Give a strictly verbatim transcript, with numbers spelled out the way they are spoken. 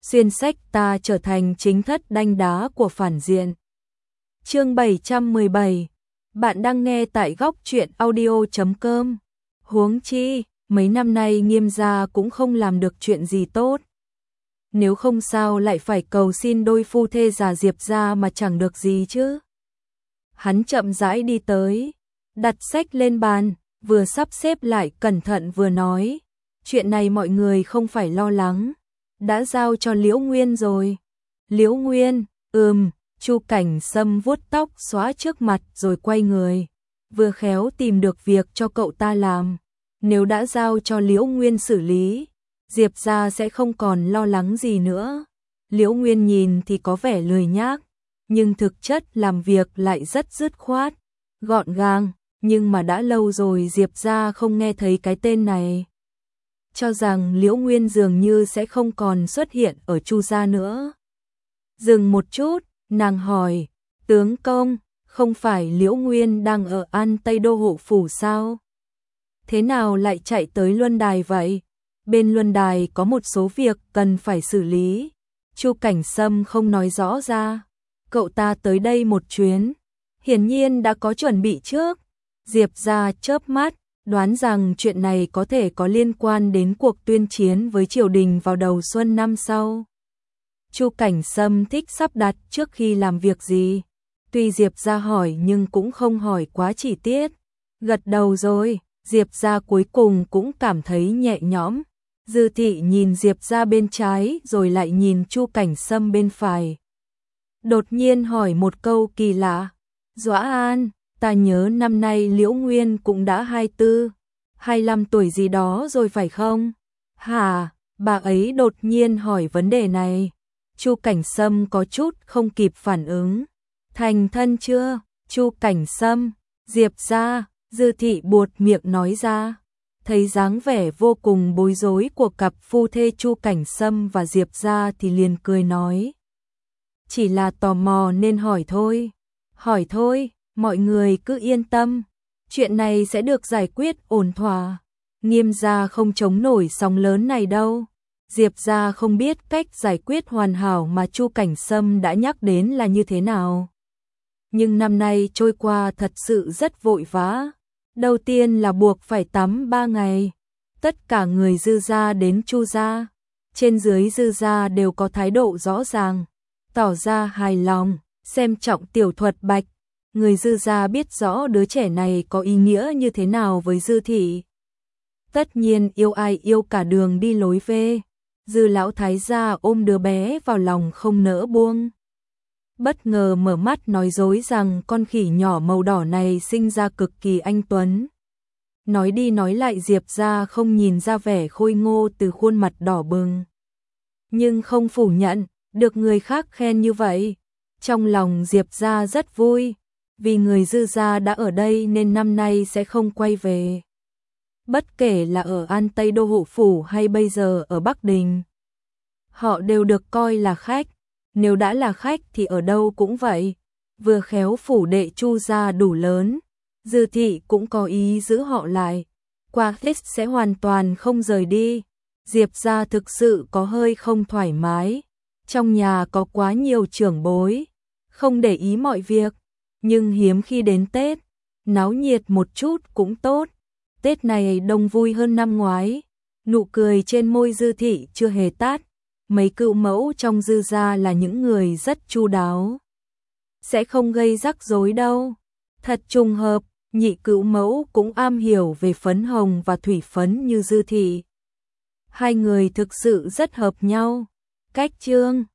xuyên sách ta trở thành chính thất đanh đá của phản diện. Chương bảy trăm mười bảy. Bạn đang nghe tại góc truyện audio chấm com. Huống chi, mấy năm nay Nghiêm gia cũng không làm được chuyện gì tốt. Nếu không sao lại phải cầu xin đôi phu thê già Diệp gia mà chẳng được gì chứ. Hắn chậm rãi đi tới, đặt sách lên bàn, vừa sắp xếp lại cẩn thận vừa nói, chuyện này mọi người không phải lo lắng, đã giao cho Liễu Nguyên rồi. Liễu Nguyên, ừm, Chu Cảnh Sâm vuốt tóc xóa trước mặt rồi quay người, vừa khéo tìm được việc cho cậu ta làm. Nếu đã giao cho Liễu Nguyên xử lý, Diệp gia sẽ không còn lo lắng gì nữa. Liễu Nguyên nhìn thì có vẻ lười nhác, nhưng thực chất làm việc lại rất dứt khoát, gọn gàng, nhưng mà đã lâu rồi Diệp gia không nghe thấy cái tên này. Cho rằng Liễu Nguyên dường như sẽ không còn xuất hiện ở Chu gia nữa. Dừng một chút, nàng hỏi, tướng công, không phải Liễu Nguyên đang ở An Tây Đô hộ phủ sao? Thế nào lại chạy tới Luân Đài vậy? Bên Luân Đài có một số việc cần phải xử lý. Chu Cảnh Sâm không nói rõ ra. Cậu ta tới đây một chuyến, hiển nhiên đã có chuẩn bị trước. Diệp gia chớp mắt, đoán rằng chuyện này có thể có liên quan đến cuộc tuyên chiến với triều đình vào đầu xuân năm sau. Chu Cảnh Sâm thích sắp đặt trước khi làm việc gì. Tuy Diệp gia hỏi nhưng cũng không hỏi quá chi tiết. Gật đầu rồi, Diệp gia cuối cùng cũng cảm thấy nhẹ nhõm. Dư Thị nhìn Diệp gia bên trái rồi lại nhìn Chu Cảnh Sâm bên phải. Đột nhiên hỏi một câu kỳ lạ. Dõa An, ta nhớ năm nay Liễu Nguyên cũng đã hai mươi tư, hai mươi lăm tuổi gì đó rồi phải không? Hả, bà ấy đột nhiên hỏi vấn đề này. Chu Cảnh Sâm có chút không kịp phản ứng. Thành thân chưa? Chu Cảnh Sâm, Diệp gia, Dư Thị buột miệng nói ra. Thấy dáng vẻ vô cùng bối rối của cặp phu thê Chu Cảnh Sâm và Diệp gia thì liền cười nói. Chỉ là tò mò nên hỏi thôi. Hỏi thôi, mọi người cứ yên tâm. Chuyện này sẽ được giải quyết ổn thỏa. Nghiêm gia không chống nổi sóng lớn này đâu. Diệp gia không biết cách giải quyết hoàn hảo mà Chu Cảnh Sâm đã nhắc đến là như thế nào. Nhưng năm nay trôi qua thật sự rất vội vã. Đầu tiên là buộc phải tắm ba ngày. Tất cả người Dư gia đến Chu gia, trên dưới Dư gia đều có thái độ rõ ràng, tỏ ra hài lòng, xem trọng Tiểu Thuật Bạch. Người Dư gia biết rõ đứa trẻ này có ý nghĩa như thế nào với Dư Thị. Tất nhiên yêu ai yêu cả đường đi lối về. Dư lão thái gia ôm đứa bé vào lòng không nỡ buông. Bất ngờ mở mắt nói dối rằng con khỉ nhỏ màu đỏ này sinh ra cực kỳ anh tuấn. Nói đi nói lại Diệp gia không nhìn ra vẻ khôi ngô từ khuôn mặt đỏ bừng. Nhưng không phủ nhận, được người khác khen như vậy. Trong lòng Diệp gia rất vui, vì người Dư gia đã ở đây nên năm nay sẽ không quay về. Bất kể là ở An Tây Đô hộ phủ hay bây giờ ở Bắc Đình, họ đều được coi là khách. Nếu đã là khách thì ở đâu cũng vậy. Vừa khéo phủ đệ Chu gia đủ lớn, Dư Thị cũng có ý giữ họ lại. Qua Tết sẽ hoàn toàn không rời đi. Diệp gia thực sự có hơi không thoải mái. Trong nhà có quá nhiều trưởng bối, không để ý mọi việc. Nhưng hiếm khi đến Tết, náo nhiệt một chút cũng tốt. Tết này đông vui hơn năm ngoái. Nụ cười trên môi Dư Thị chưa hề tắt. Mấy cựu mẫu trong Dư gia là những người rất chu đáo, sẽ không gây rắc rối đâu. Thật trùng hợp, nhị cựu mẫu cũng am hiểu về phấn hồng và thủy phấn như Dư Thị. Hai người thực sự rất hợp nhau. Cách chương